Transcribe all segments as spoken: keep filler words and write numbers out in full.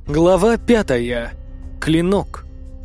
Глава пятая. Клинок.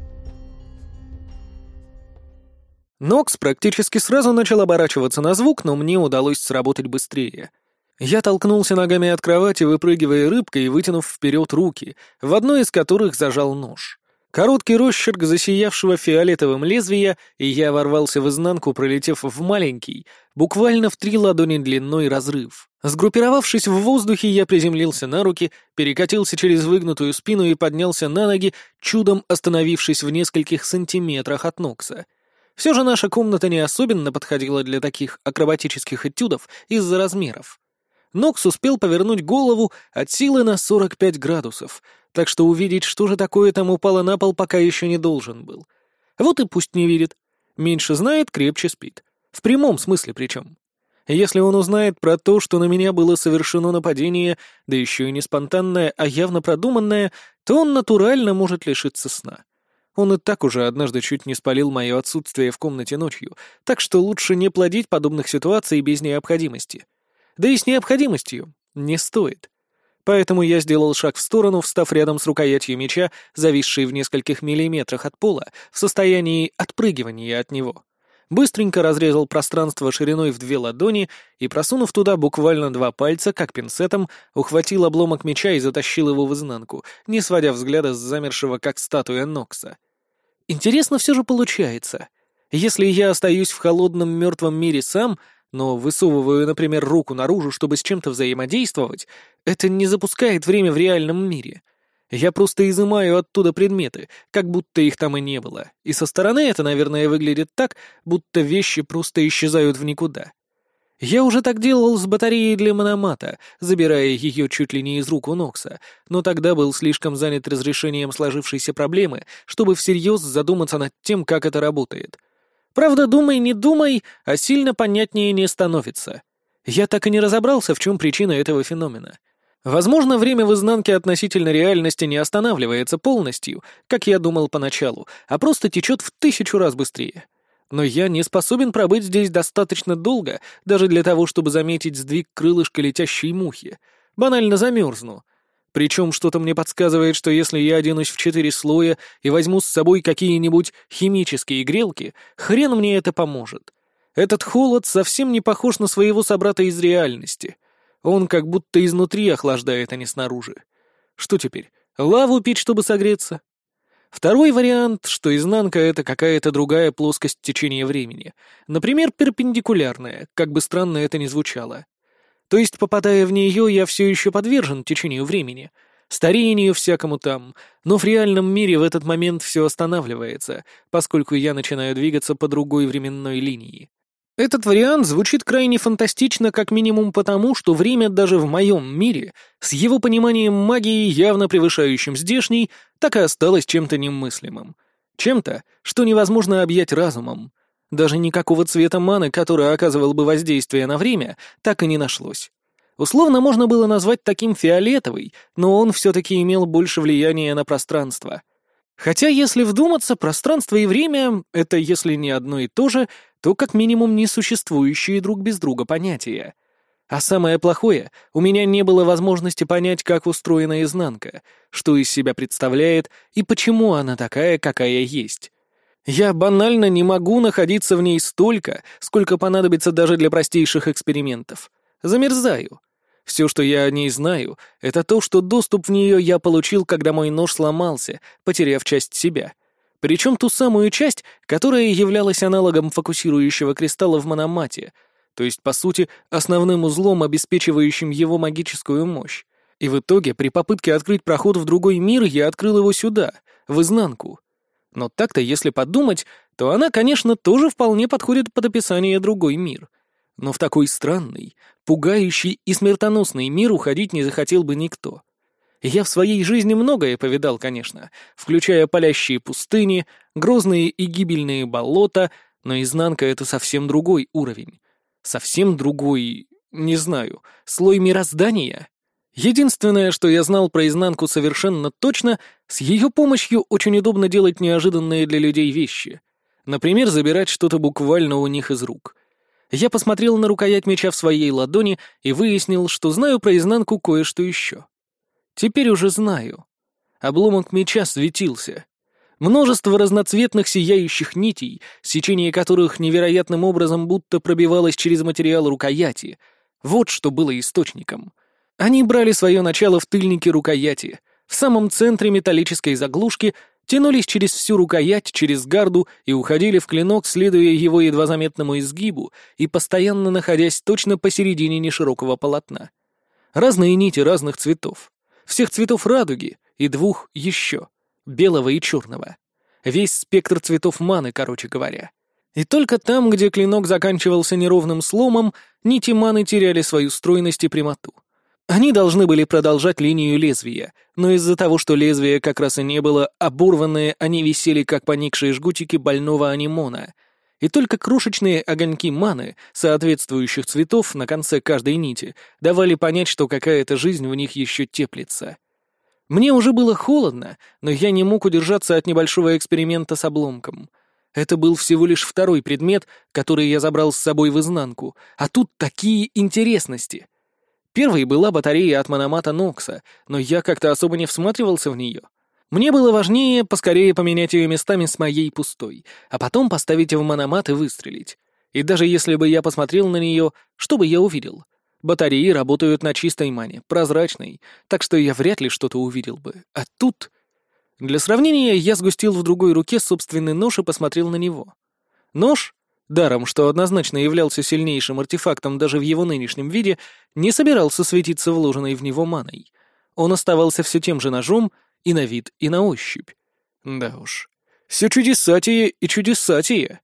Нокс практически сразу начал оборачиваться на звук, но мне удалось сработать быстрее. Я толкнулся ногами от кровати, выпрыгивая рыбкой и вытянув вперед руки, в одной из которых зажал нож. Короткий росчерк засиявшего фиолетовым лезвия, и я ворвался в изнанку, пролетев в маленький, буквально в три ладони длиной разрыв. Сгруппировавшись в воздухе, я приземлился на руки, перекатился через выгнутую спину и поднялся на ноги, чудом остановившись в нескольких сантиметрах от Нокса. Все же наша комната не особенно подходила для таких акробатических этюдов из-за размеров. Нокс успел повернуть голову от силы на сорок пять градусов, так что увидеть, что же такое там упало на пол, пока еще не должен был. Вот и пусть не видит. Меньше знает, крепче спит. В прямом смысле причем. Если он узнает про то, что на меня было совершено нападение, да еще и не спонтанное, а явно продуманное, то он натурально может лишиться сна. Он и так уже однажды чуть не спалил мое отсутствие в комнате ночью, так что лучше не плодить подобных ситуаций без необходимости. Да и с необходимостью не стоит. Поэтому я сделал шаг в сторону, встав рядом с рукоятью меча, зависшей в нескольких миллиметрах от пола, в состоянии отпрыгивания от него. Быстренько разрезал пространство шириной в две ладони и, просунув туда буквально два пальца, как пинцетом, ухватил обломок меча и затащил его в изнанку, не сводя взгляда с замершего, как статуя Нокса. Интересно все же получается. Если я остаюсь в холодном мертвом мире сам, но высовываю, например, руку наружу, чтобы с чем-то взаимодействовать, это не запускает время в реальном мире. Я просто изымаю оттуда предметы, как будто их там и не было. И со стороны это, наверное, выглядит так, будто вещи просто исчезают в никуда. Я уже так делал с батареей для мономата, забирая ее чуть ли не из рук у Нокса, но тогда был слишком занят разрешением сложившейся проблемы, чтобы всерьез задуматься над тем, как это работает. Правда, думай, не думай, а сильно понятнее не становится. Я так и не разобрался, в чем причина этого феномена. Возможно, время в изнанке относительно реальности не останавливается полностью, как я думал поначалу, а просто течет в тысячу раз быстрее. Но я не способен пробыть здесь достаточно долго, даже для того, чтобы заметить сдвиг крылышка летящей мухи. Банально замерзну. Причем что-то мне подсказывает, что если я оденусь в четыре слоя и возьму с собой какие-нибудь химические грелки, хрен мне это поможет. Этот холод совсем не похож на своего собрата из реальности. Он как будто изнутри охлаждает, а не снаружи. Что теперь, лаву пить, чтобы согреться? Второй вариант, что изнанка — это какая-то другая плоскость течения времени. Например, перпендикулярная, как бы странно это ни звучало. То есть, попадая в нее, я все еще подвержен течению времени, старению всякому там, но в реальном мире в этот момент все останавливается, поскольку я начинаю двигаться по другой временной линии. Этот вариант звучит крайне фантастично, как минимум потому, что время даже в моем мире, с его пониманием магии, явно превышающим здешний, так и осталось чем-то немыслимым. Чем-то, что невозможно объять разумом. Даже никакого цвета маны, который оказывал бы воздействие на время, так и не нашлось. Условно можно было назвать таким фиолетовый, но он все-таки имел больше влияния на пространство. Хотя, если вдуматься, пространство и время — это, если не одно и то же, то как минимум несуществующие друг без друга понятия. А самое плохое, у меня не было возможности понять, как устроена изнанка, что из себя представляет и почему она такая, какая есть. Я банально не могу находиться в ней столько, сколько понадобится даже для простейших экспериментов. Замерзаю. Все, что я о ней знаю, это то, что доступ в нее я получил, когда мой нож сломался, потеряв часть себя. Причем ту самую часть, которая являлась аналогом фокусирующего кристалла в мономате, то есть, по сути, основным узлом, обеспечивающим его магическую мощь. И в итоге, при попытке открыть проход в другой мир, я открыл его сюда, в изнанку. Но так-то, если подумать, то она, конечно, тоже вполне подходит под описание «другой мир». Но в такой странный, пугающий и смертоносный мир уходить не захотел бы никто. Я в своей жизни многое повидал, конечно, включая палящие пустыни, грозные и гибельные болота, но изнанка — это совсем другой уровень. Совсем другой, не знаю, слой мироздания. Единственное, что я знал про изнанку совершенно точно, с ее помощью очень удобно делать неожиданные для людей вещи. Например, забирать что-то буквально у них из рук. Я посмотрел на рукоять меча в своей ладони и выяснил, что знаю про изнанку кое-что еще. Теперь уже знаю. Обломок меча светился. Множество разноцветных сияющих нитей, сечение которых невероятным образом будто пробивалось через материал рукояти. Вот что было источником. Они брали свое начало в тыльнике рукояти. В самом центре металлической заглушки тянулись через всю рукоять, через гарду и уходили в клинок, следуя его едва заметному изгибу и постоянно находясь точно посередине неширокого полотна. Разные нити разных цветов. Всех цветов радуги и двух еще. Белого и черного. Весь спектр цветов маны, короче говоря. И только там, где клинок заканчивался неровным сломом, нити маны теряли свою стройность и прямоту. Они должны были продолжать линию лезвия, но из-за того, что лезвие как раз и не было оборванные, они висели как поникшие жгутики больного анимона. И только крошечные огоньки маны, соответствующих цветов на конце каждой нити, давали понять, что какая-то жизнь в них еще теплится. Мне уже было холодно, но я не мог удержаться от небольшого эксперимента с обломком. Это был всего лишь второй предмет, который я забрал с собой в изнанку, а тут такие интересности. Первой была батарея от Мономата Нокса, но я как-то особо не всматривался в нее. Мне было важнее поскорее поменять ее местами с моей пустой, а потом поставить в Мономат и выстрелить. И даже если бы я посмотрел на нее, что бы я увидел? Батареи работают на чистой мане, прозрачной, так что я вряд ли что-то увидел бы. А тут... Для сравнения, я сгустил в другой руке собственный нож и посмотрел на него. Нож, даром что однозначно являлся сильнейшим артефактом даже в его нынешнем виде, не собирался светиться вложенной в него маной. Он оставался все тем же ножом и на вид, и на ощупь. Да уж, все чудесатие и чудесатие.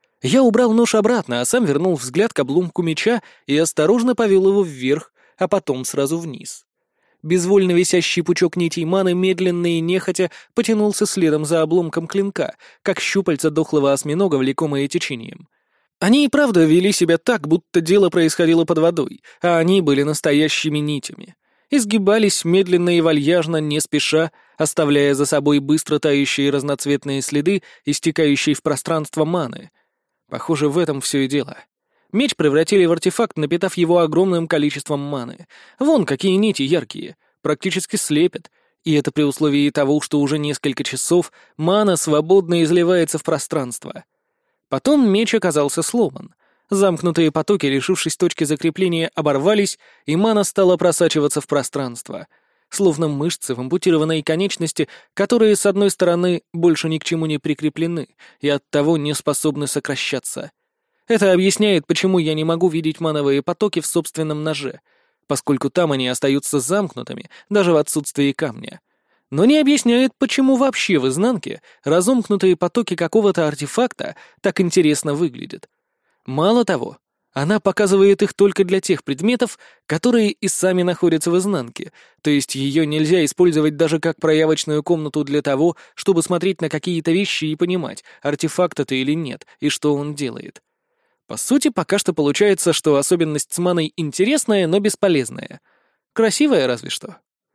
Я убрал нож обратно, а сам вернул взгляд к обломку меча и осторожно повел его вверх, а потом сразу вниз. Безвольно висящий пучок нитей маны медленно и нехотя потянулся следом за обломком клинка, как щупальца дохлого осьминога, влекомые течением. Они и правда вели себя так, будто дело происходило под водой, а они были настоящими нитями. Изгибались медленно и вальяжно, не спеша, оставляя за собой быстро тающие разноцветные следы, истекающие в пространство маны. Похоже, в этом все и дело. Меч превратили в артефакт, напитав его огромным количеством маны. Вон какие нити яркие, практически слепят. И это при условии того, что уже несколько часов мана свободно изливается в пространство. Потом меч оказался сломан. Замкнутые потоки, лишившись точки закрепления, оборвались, и мана стала просачиваться в пространство. Словно мышцы в ампутированной конечности, которые, с одной стороны, больше ни к чему не прикреплены и оттого не способны сокращаться. Это объясняет, почему я не могу видеть мановые потоки в собственном ноже, поскольку там они остаются замкнутыми, даже в отсутствии камня. Но не объясняет, почему вообще в изнанке разомкнутые потоки какого-то артефакта так интересно выглядят. Мало того, она показывает их только для тех предметов, которые и сами находятся в изнанке, то есть ее нельзя использовать даже как проявочную комнату для того, чтобы смотреть на какие-то вещи и понимать, артефакт это или нет, и что он делает. По сути, пока что получается, что особенность с маной интересная, но бесполезная. Красивая разве что.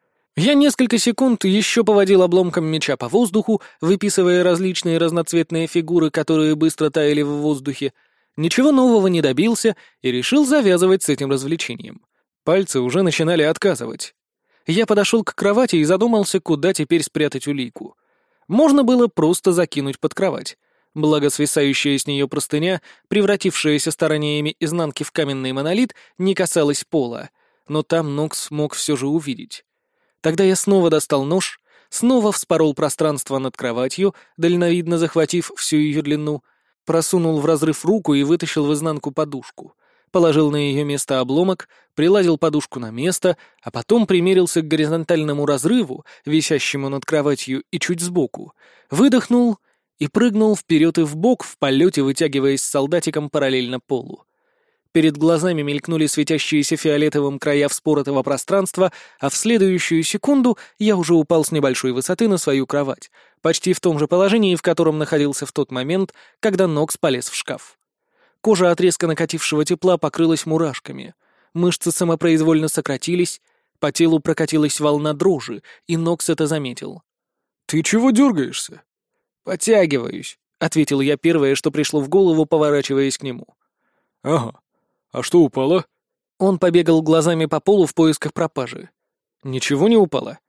Я несколько секунд еще поводил обломком меча по воздуху, выписывая различные разноцветные фигуры, которые быстро таяли в воздухе. Ничего нового не добился и решил завязывать с этим развлечением. Пальцы уже начинали отказывать. Я подошел к кровати и задумался, куда теперь спрятать улику. Можно было просто закинуть под кровать. Благо свисающая с нее простыня, превратившаяся стараниями изнанки в каменный монолит, не касалась пола, но там Нокс мог все же увидеть. Тогда я снова достал нож, снова вспорол пространство над кроватью, дальновидно захватив всю ее длину, просунул в разрыв руку и вытащил в изнанку подушку, положил на ее место обломок, приладил подушку на место, а потом примерился к горизонтальному разрыву, висящему над кроватью и чуть сбоку, выдохнул и прыгнул вперед и вбок, в полете вытягиваясь солдатиком параллельно полу. Перед глазами мелькнули светящиеся фиолетовым края вспоротого пространства, а в следующую секунду я уже упал с небольшой высоты на свою кровать, почти в том же положении, в котором находился в тот момент, когда Нокс полез в шкаф. Кожа от резко накатившего тепла покрылась мурашками, мышцы самопроизвольно сократились, по телу прокатилась волна дрожи, и Нокс это заметил. «Ты чего дергаешься?» «Подтягиваюсь», — ответил я первое, что пришло в голову, поворачиваясь к нему. «Ага. А что упало?» Он побегал глазами по полу в поисках пропажи. «Ничего не упало».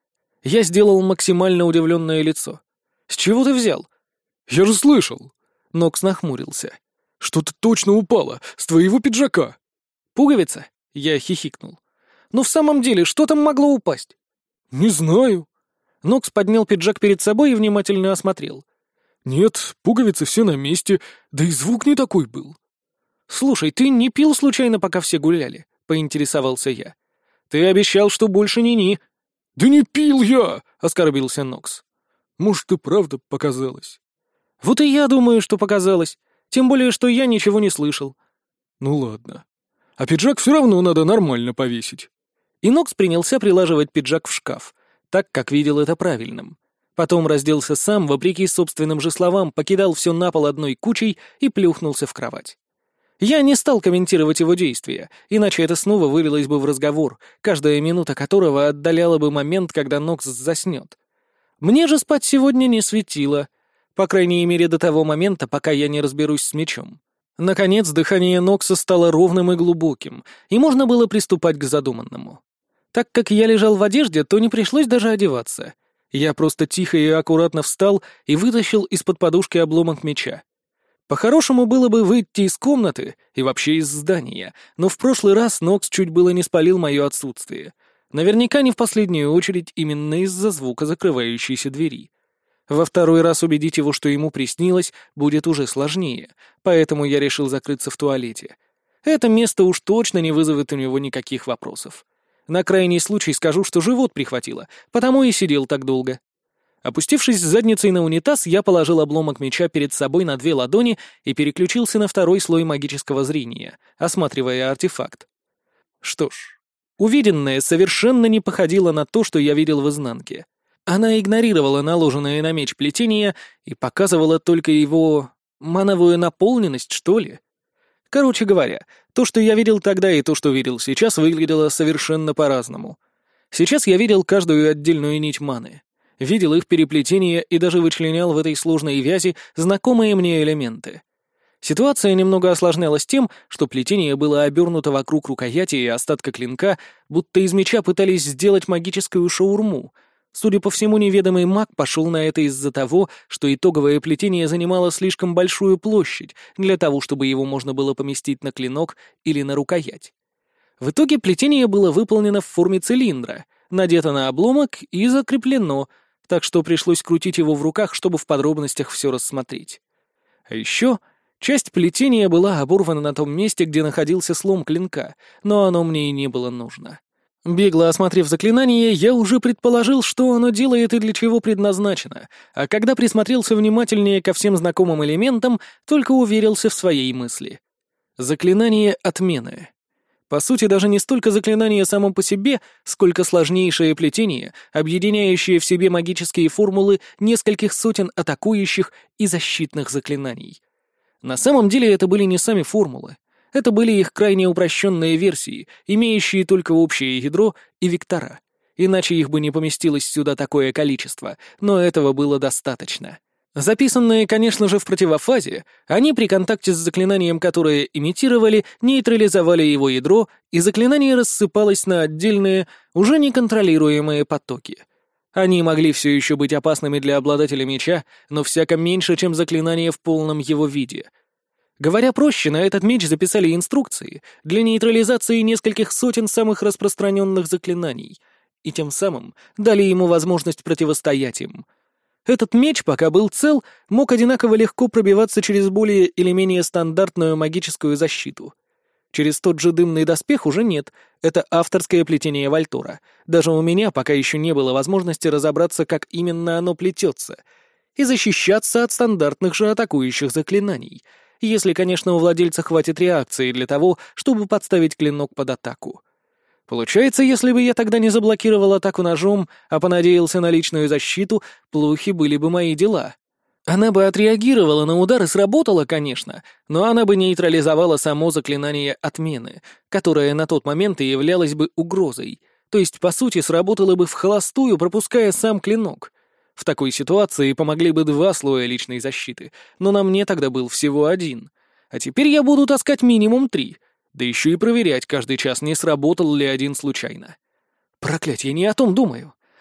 Я сделал максимально удивленное лицо. «С чего ты взял?» «Я же слышал!» Нокс нахмурился. «Что-то точно упало! С твоего пиджака!» «Пуговица?» Я хихикнул. «Ну в самом деле, что там могло упасть?» «Не знаю». Нокс поднял пиджак перед собой и внимательно осмотрел. «Нет, пуговицы все на месте, да и звук не такой был». «Слушай, ты не пил случайно, пока все гуляли?» — поинтересовался я. «Ты обещал, что больше ни-ни». «Да не пил я!» — оскорбился Нокс. «Может, и правда показалось». «Вот и я думаю, что показалось. Тем более, что я ничего не слышал». «Ну ладно. А пиджак все равно надо нормально повесить». И Нокс принялся прилаживать пиджак в шкаф, так, как видел это правильным. Потом разделся сам, вопреки собственным же словам, покидал все на пол одной кучей и плюхнулся в кровать. Я не стал комментировать его действия, иначе это снова вылилось бы в разговор, каждая минута которого отдаляла бы момент, когда Нокс заснет. Мне же спать сегодня не светило, по крайней мере до того момента, пока я не разберусь с мечом. Наконец, дыхание Нокса стало ровным и глубоким, и можно было приступать к задуманному. Так как я лежал в одежде, то не пришлось даже одеваться. Я просто тихо и аккуратно встал и вытащил из-под подушки обломок меча. По-хорошему было бы выйти из комнаты и вообще из здания, но в прошлый раз Нокс чуть было не спалил мое отсутствие. Наверняка не в последнюю очередь именно из-за звука закрывающейся двери. Во второй раз убедить его, что ему приснилось, будет уже сложнее, поэтому я решил закрыться в туалете. Это место уж точно не вызовет у него никаких вопросов. На крайний случай скажу, что живот прихватило, потому и сидел так долго. Опустившись задницей на унитаз, я положил обломок меча перед собой на две ладони и переключился на второй слой магического зрения, осматривая артефакт. Что ж, увиденное совершенно не походило на то, что я видел в изнанке. Она игнорировала наложенное на меч плетение и показывала только его мановую наполненность, что ли. Короче говоря, то, что я видел тогда, и то, что видел сейчас, выглядело совершенно по-разному. Сейчас я видел каждую отдельную нить маны, видел их переплетение и даже вычленял в этой сложной вязи знакомые мне элементы. Ситуация немного осложнялась тем, что плетение было обернуто вокруг рукояти и остатка клинка, будто из меча пытались сделать магическую шаурму. Судя по всему, неведомый маг пошел на это из-за того, что итоговое плетение занимало слишком большую площадь для того, чтобы его можно было поместить на клинок или на рукоять. В итоге плетение было выполнено в форме цилиндра, надето на обломок и закреплено, так что пришлось крутить его в руках, чтобы в подробностях все рассмотреть. А еще часть плетения была оборвана на том месте, где находился слом клинка, но оно мне и не было нужно. Бегло осмотрев заклинание, я уже предположил, что оно делает и для чего предназначено, а когда присмотрелся внимательнее ко всем знакомым элементам, только уверился в своей мысли. Заклинание отмены. По сути, даже не столько заклинание само по себе, сколько сложнейшее плетение, объединяющее в себе магические формулы нескольких сотен атакующих и защитных заклинаний. На самом деле это были не сами формулы. Это были их крайне упрощенные версии, имеющие только общее ядро и вектора. Иначе их бы не поместилось сюда такое количество, но этого было достаточно. Записанные, конечно же, в противофазе, они при контакте с заклинанием, которое имитировали, нейтрализовали его ядро, и заклинание рассыпалось на отдельные, уже неконтролируемые потоки. Они могли все еще быть опасными для обладателя меча, но всяко меньше, чем заклинание в полном его виде. Говоря проще, на этот меч записали инструкции для нейтрализации нескольких сотен самых распространенных заклинаний, и тем самым дали ему возможность противостоять им. Этот меч, пока был цел, мог одинаково легко пробиваться через более или менее стандартную магическую защиту. Через тот же дымный доспех уже нет, это авторское плетение Вальтора. Даже у меня пока еще не было возможности разобраться, как именно оно плетется, и защищаться от стандартных же атакующих заклинаний — если, конечно, у владельца хватит реакции для того, чтобы подставить клинок под атаку. Получается, если бы я тогда не заблокировал атаку ножом, а понадеялся на личную защиту, плохи были бы мои дела. Она бы отреагировала на удар и сработала, конечно, но она бы нейтрализовала само заклинание отмены, которое на тот момент и являлось бы угрозой, то есть, по сути, сработало бы вхолостую, пропуская сам клинок. В такой ситуации помогли бы два слоя личной защиты, но на мне тогда был всего один. А теперь я буду таскать минимум три, да еще и проверять каждый час, не сработал ли один случайно. Проклятье, не о том думаю.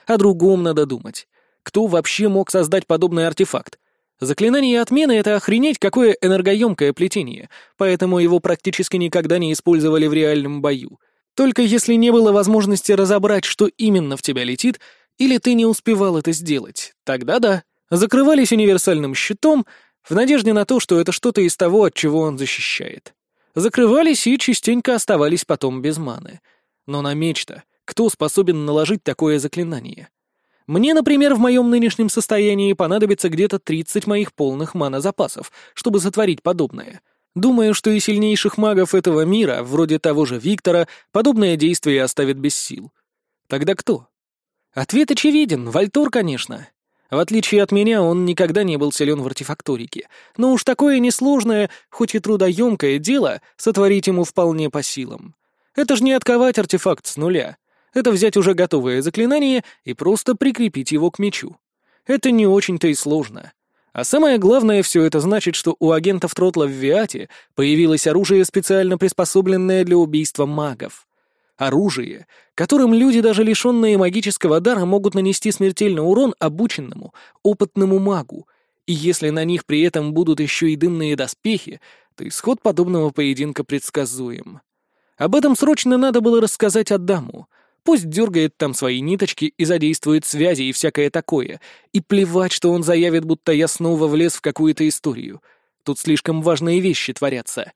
О другом надо думать. Кто вообще мог создать подобный артефакт? Заклинание отмены — это охренеть какое энергоемкое плетение, поэтому его практически никогда не использовали в реальном бою. Только если не было возможности разобрать, что именно в тебя летит, или ты не успевал это сделать, тогда да, закрывались универсальным щитом в надежде на то, что это что-то из того, от чего он защищает. Закрывались и частенько оставались потом без маны. Но на меч-то кто способен наложить такое заклинание? Мне, например, в моем нынешнем состоянии понадобится где-то тридцать моих полных мана-запасов, чтобы сотворить подобное. Думаю, что и сильнейших магов этого мира, вроде того же Виктора, подобное действие оставит без сил. Тогда кто? Ответ очевиден, Вальтор, конечно. В отличие от меня, он никогда не был силен в артефакторике, но уж такое несложное, хоть и трудоемкое дело, сотворить ему вполне по силам. Это же не отковать артефакт с нуля. Это взять уже готовое заклинание и просто прикрепить его к мечу. Это не очень-то и сложно. А самое главное, все это значит, что у агентов Тротла в Виате появилось оружие, специально приспособленное для убийства магов. Оружие, которым люди, даже лишенные магического дара, могут нанести смертельный урон обученному, опытному магу. И если на них при этом будут еще и дымные доспехи, то исход подобного поединка предсказуем. Об этом срочно надо было рассказать Адаму. Пусть дергает там свои ниточки и задействует связи и всякое такое. И плевать, что он заявит, будто я снова влез в какую-то историю. Тут слишком важные вещи творятся.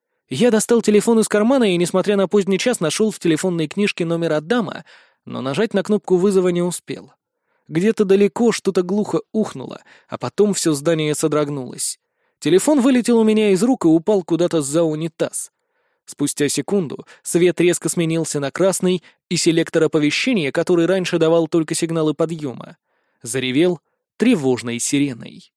Я достал телефон из кармана и, несмотря на поздний час, нашел в телефонной книжке номер Адама, но нажать на кнопку вызова не успел. Где-то далеко что-то глухо ухнуло, а потом все здание содрогнулось. Телефон вылетел у меня из рук и упал куда-то за унитаз. Спустя секунду свет резко сменился на красный, и селектор оповещения, который раньше давал только сигналы подъема, заревел тревожной сиреной.